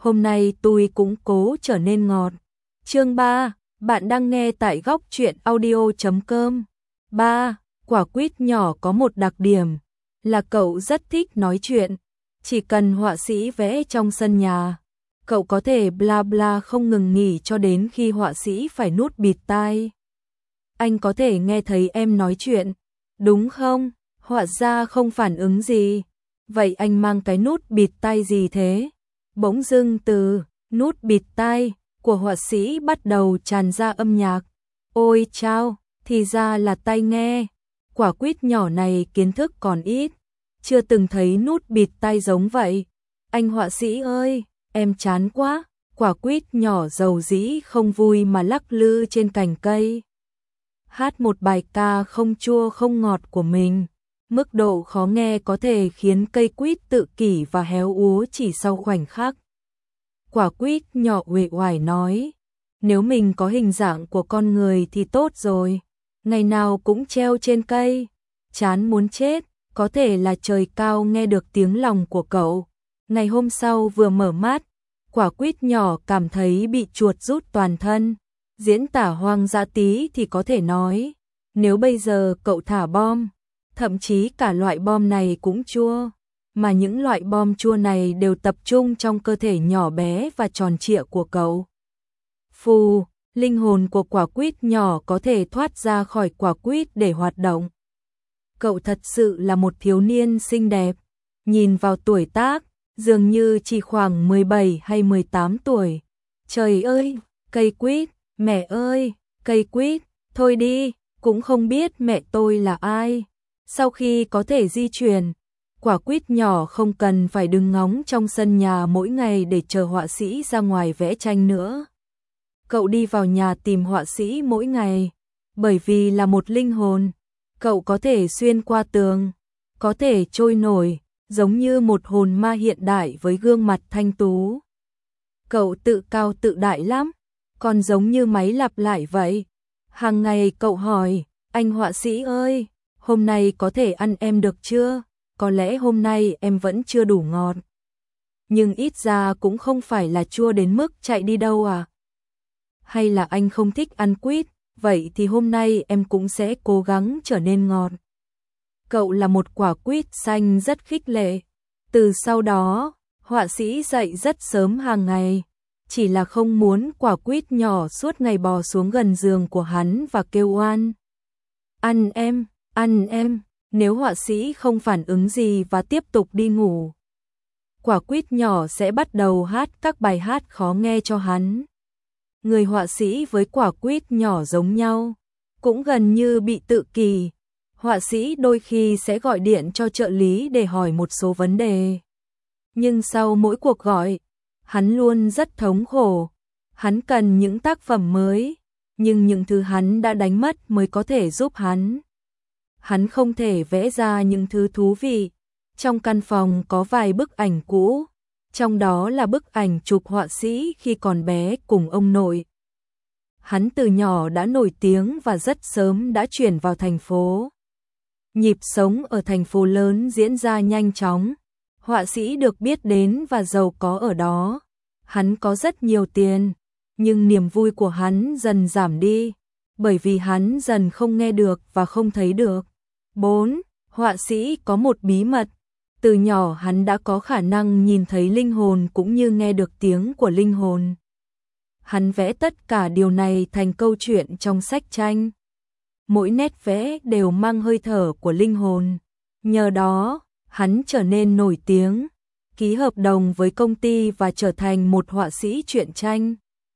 hôm nay tôi cũng cố trở nên ngọt. Chương 3, bạn đang nghe tại góc truyện audio.com. 3. Quả quýt nhỏ có một đặc điểm là cậu rất thích nói chuyện. Chỉ cần họa sĩ vẽ trong sân nhà, cậu có thể bla bla không ngừng nghỉ cho đến khi họa sĩ phải nuốt bịt tai. Anh có thể nghe thấy em nói chuyện, đúng không? Họa gia không phản ứng gì. Vậy anh mang cái nút bịt tai gì thế? Bỗng dưng từ nút bịt tai của họa sĩ bắt đầu tràn ra âm nhạc. Ôi chao, thì ra là tai nghe. Quả quýt nhỏ này kiến thức còn ít, chưa từng thấy nút bịt tai giống vậy. Anh họa sĩ ơi, em chán quá. Quả quýt nhỏ dầu dĩ không vui mà lắc lư trên cành cây, hát một bài ca không chua không ngọt của mình. Mức độ khó nghe có thể khiến cây quýt tự kỷ và héo úa chỉ sau khoảnh khắc. Quả quýt nhỏ uể oải nói, nếu mình có hình dạng của con người thì tốt rồi, ngày nào cũng treo trên cây, chán muốn chết. Có thể là trời cao nghe được tiếng lòng của cậu. Ngày hôm sau vừa mở mắt, quả quýt nhỏ cảm thấy bị chuột rút toàn thân. Diễn tả hoang dã tí thì có thể nói, nếu bây giờ cậu thả bom, thậm chí cả loại bom này cũng chua, mà những loại bom chua này đều tập trung trong cơ thể nhỏ bé và tròn trịa của cậu. Phù, linh hồn của quả quýt nhỏ có thể thoát ra khỏi quả quýt để hoạt động. Cậu thật sự là một thiếu niên xinh đẹp, nhìn vào tuổi tác, dường như chỉ khoảng 17 hay 18 tuổi. Trời ơi, cây quýt, mẹ ơi, cây quýt, thôi đi, cũng không biết mẹ tôi là ai. Sau khi có thể di chuyển, quả quýt nhỏ không cần phải đứng ngóng trong sân nhà mỗi ngày để chờ họa sĩ ra ngoài vẽ tranh nữa. Cậu đi vào nhà tìm họa sĩ mỗi ngày, bởi vì là một linh hồn, cậu có thể xuyên qua tường, có thể trôi nổi, giống như một hồn ma hiện đại với gương mặt thanh tú. Cậu tự cao tự đại lắm, còn giống như máy lặp lại vậy. Hàng ngày cậu hỏi, anh họa sĩ ơi, hôm nay có thể ăn em được chưa? Có lẽ hôm nay em vẫn chưa đủ ngọt, nhưng ít ra cũng không phải là chua đến mức chạy đi đâu à? Hay là anh không thích ăn quýt, vậy thì hôm nay em cũng sẽ cố gắng trở nên ngọt. Cậu là một quả quýt xanh rất khích lệ. Từ sau đó, họa sĩ dậy rất sớm hàng ngày, chỉ là không muốn quả quýt nhỏ suốt ngày bò xuống gần giường của hắn và kêu oan. Ăn em, ăn em. Nếu họa sĩ không phản ứng gì và tiếp tục đi ngủ, quả quýt nhỏ sẽ bắt đầu hát các bài hát khó nghe cho hắn. Người họa sĩ với quả quýt nhỏ giống nhau, cũng gần như bị tự kỷ. Họa sĩ đôi khi sẽ gọi điện cho trợ lý để hỏi một số vấn đề. Nhưng sau mỗi cuộc gọi, hắn luôn rất thống khổ. Hắn cần những tác phẩm mới, nhưng những thứ hắn đã đánh mất mới có thể giúp hắn. Hắn không thể vẽ ra những thứ thú vị. Trong căn phòng có vài bức ảnh cũ, trong đó là bức ảnh chụp họa sĩ khi còn bé cùng ông nội. Hắn từ nhỏ đã nổi tiếng và rất sớm đã chuyển vào thành phố. Nhịp sống ở thành phố lớn diễn ra nhanh chóng, họa sĩ được biết đến và giàu có ở đó. Hắn có rất nhiều tiền, nhưng niềm vui của hắn dần giảm đi, bởi vì hắn dần không nghe được và không thấy được. 4. Họa sĩ có một bí mật. Từ nhỏ hắn đã có khả năng nhìn thấy linh hồn cũng như nghe được tiếng của linh hồn. Hắn vẽ tất cả điều này thành câu chuyện trong sách tranh. Mỗi nét vẽ đều mang hơi thở của linh hồn. Nhờ đó, hắn trở nên nổi tiếng, ký hợp đồng với công ty và trở thành một họa sĩ truyện tranh.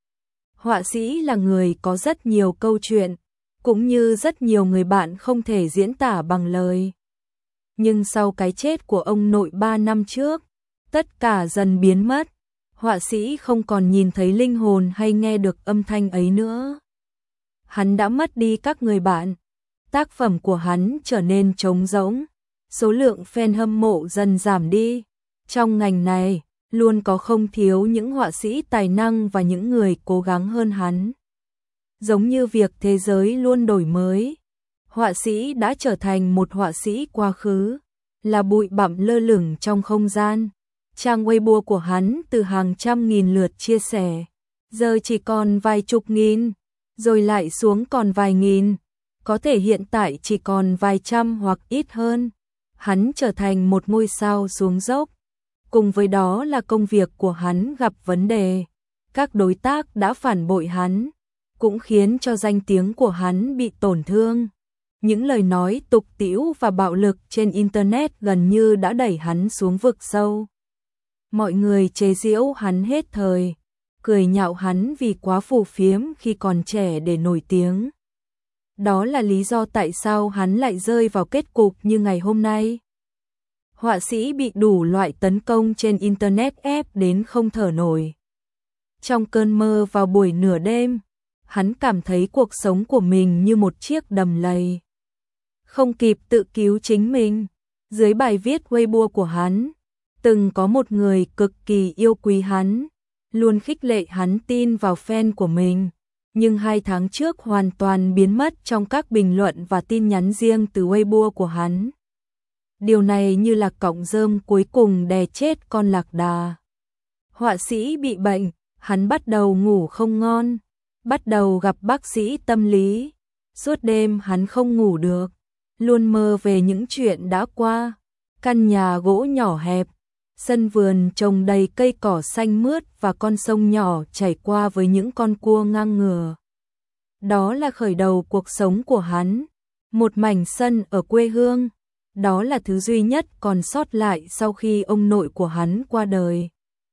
Họa sĩ là người có rất nhiều câu chuyện, cũng như rất nhiều người bạn không thể diễn tả bằng lời. Nhưng sau cái chết của ông nội 3 năm trước, tất cả dần biến mất. Họa sĩ không còn nhìn thấy linh hồn hay nghe được âm thanh ấy nữa. Hắn đã mất đi các người bạn. Tác phẩm của hắn trở nên trống rỗng. Số lượng fan hâm mộ dần giảm đi. Trong ngành này, luôn có không thiếu những họa sĩ tài năng và những người cố gắng hơn hắn. Giống như việc thế giới luôn đổi mới, họa sĩ đã trở thành một họa sĩ quá khứ, là bụi bặm lơ lửng trong không gian. Trang Weibo của hắn từ hàng trăm nghìn lượt chia sẻ, giờ chỉ còn vài chục nghìn, rồi lại xuống còn vài nghìn, có thể hiện tại chỉ còn vài trăm hoặc ít hơn. Hắn trở thành một ngôi sao xuống dốc. Cùng với đó là công việc của hắn gặp vấn đề. Các đối tác đã phản bội hắn, cũng khiến cho danh tiếng của hắn bị tổn thương. Những lời nói tục tĩu và bạo lực trên Internet gần như đã đẩy hắn xuống vực sâu. Mọi người chế giễu hắn hết thời, cười nhạo hắn vì quá phù phiếm khi còn trẻ để nổi tiếng. Đó là lý do tại sao hắn lại rơi vào kết cục như ngày hôm nay. Họa sĩ bị đủ loại tấn công trên Internet ép đến không thở nổi. Trong cơn mơ vào buổi nửa đêm, hắn cảm thấy cuộc sống của mình như một chiếc đầm lầy. Không kịp tự cứu chính mình, dưới bài viết Weibo của hắn, từng có một người cực kỳ yêu quý hắn, luôn khích lệ hắn tin vào fan của mình, nhưng 2 tháng trước hoàn toàn biến mất trong các bình luận và tin nhắn riêng từ Weibo của hắn. Điều này như là cọng rơm cuối cùng đè chết con lạc đà. Họa sĩ bị bệnh, hắn bắt đầu ngủ không ngon, bắt đầu gặp bác sĩ tâm lý. Suốt đêm hắn không ngủ được, luôn mơ về những chuyện đã qua. Căn nhà gỗ nhỏ hẹp, sân vườn trồng đầy cây cỏ xanh mướt và con sông nhỏ chảy qua với những con cua ngang ngửa. Đó là khởi đầu cuộc sống của hắn, một mảnh sân ở quê hương. Đó là thứ duy nhất còn sót lại sau khi ông nội của hắn qua đời.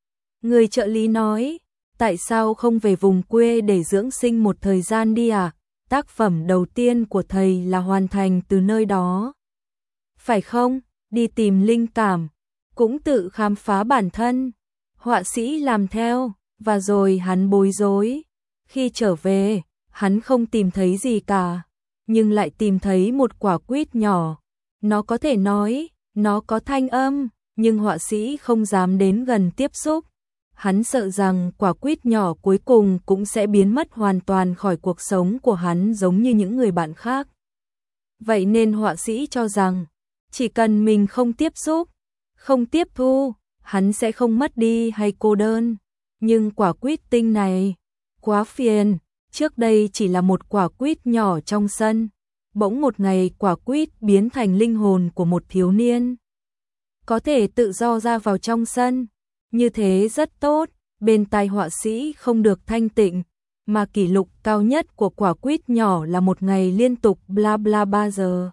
Người trợ lý nói, tại sao không về vùng quê để dưỡng sinh một thời gian đi à? Tác phẩm đầu tiên của thầy là hoàn thành từ nơi đó. Phải không? Đi tìm linh cảm, cũng tự khám phá bản thân. Họa sĩ làm theo, và rồi hắn bối rối. Khi trở về, hắn không tìm thấy gì cả, nhưng lại tìm thấy một quả quýt nhỏ. Nó có thể nói, nó có thanh âm, nhưng họa sĩ không dám đến gần tiếp xúc. Hắn sợ rằng quả quýt nhỏ cuối cùng cũng sẽ biến mất hoàn toàn khỏi cuộc sống của hắn giống như những người bạn khác. Vậy nên họa sĩ cho rằng, chỉ cần mình không tiếp xúc, không tiếp thu, hắn sẽ không mất đi hay cô đơn. Nhưng quả quýt tinh này, quá phiền, trước đây chỉ là một quả quýt nhỏ trong sân. Bỗng một ngày quả quýt biến thành linh hồn của một thiếu niên. Có thể tự do ra vào trong sân, như thế rất tốt, bên tai họa sĩ không được thanh tịnh, mà kỷ lục cao nhất của quả quýt nhỏ là một ngày liên tục bla bla 3 giờ.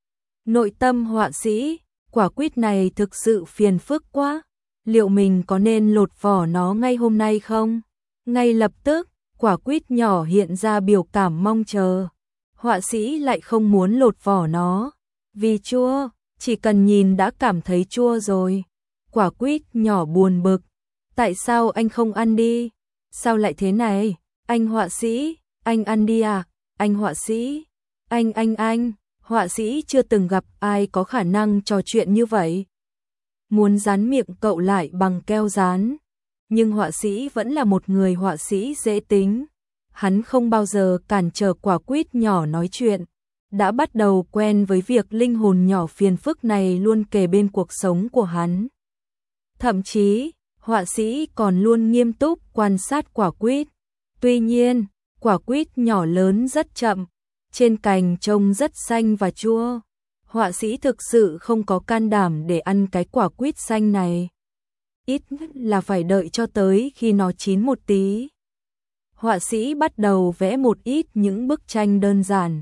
Nội tâm họa sĩ, quả quýt này thực sự phiền phức quá, liệu mình có nên lột vỏ nó ngay hôm nay không? Ngay lập tức, quả quýt nhỏ hiện ra biểu cảm mong chờ. Họa sĩ lại không muốn lột vỏ nó, vì chua, chỉ cần nhìn đã cảm thấy chua rồi. Quả quýt nhỏ buồn bực, tại sao anh không ăn đi? Sao lại thế này? Anh họa sĩ, anh ăn đi à? Anh họa sĩ, anh. Họa sĩ chưa từng gặp ai có khả năng trò chuyện như vậy. Muốn dán miệng cậu lại bằng keo dán, nhưng họa sĩ vẫn là một người họa sĩ dễ tính. Hắn không bao giờ cản trở quả quýt nhỏ nói chuyện, đã bắt đầu quen với việc linh hồn nhỏ phiền phức này luôn kề bên cuộc sống của hắn. Thậm chí, họa sĩ còn luôn nghiêm túc quan sát quả quýt. Tuy nhiên, quả quýt nhỏ lớn rất chậm, trên cành trông rất xanh và chua. Họa sĩ thực sự không có can đảm để ăn cái quả quýt xanh này. Ít nhất là phải đợi cho tới khi nó chín một tí. Họa sĩ bắt đầu vẽ một ít những bức tranh đơn giản,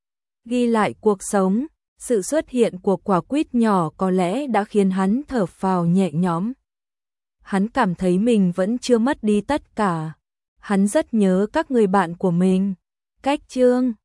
ghi lại cuộc sống. Sự xuất hiện của quả quýt nhỏ có lẽ đã khiến hắn thở phào nhẹ nhõm. Hắn cảm thấy mình vẫn chưa mất đi tất cả. Hắn rất nhớ các người bạn của mình. Cách chương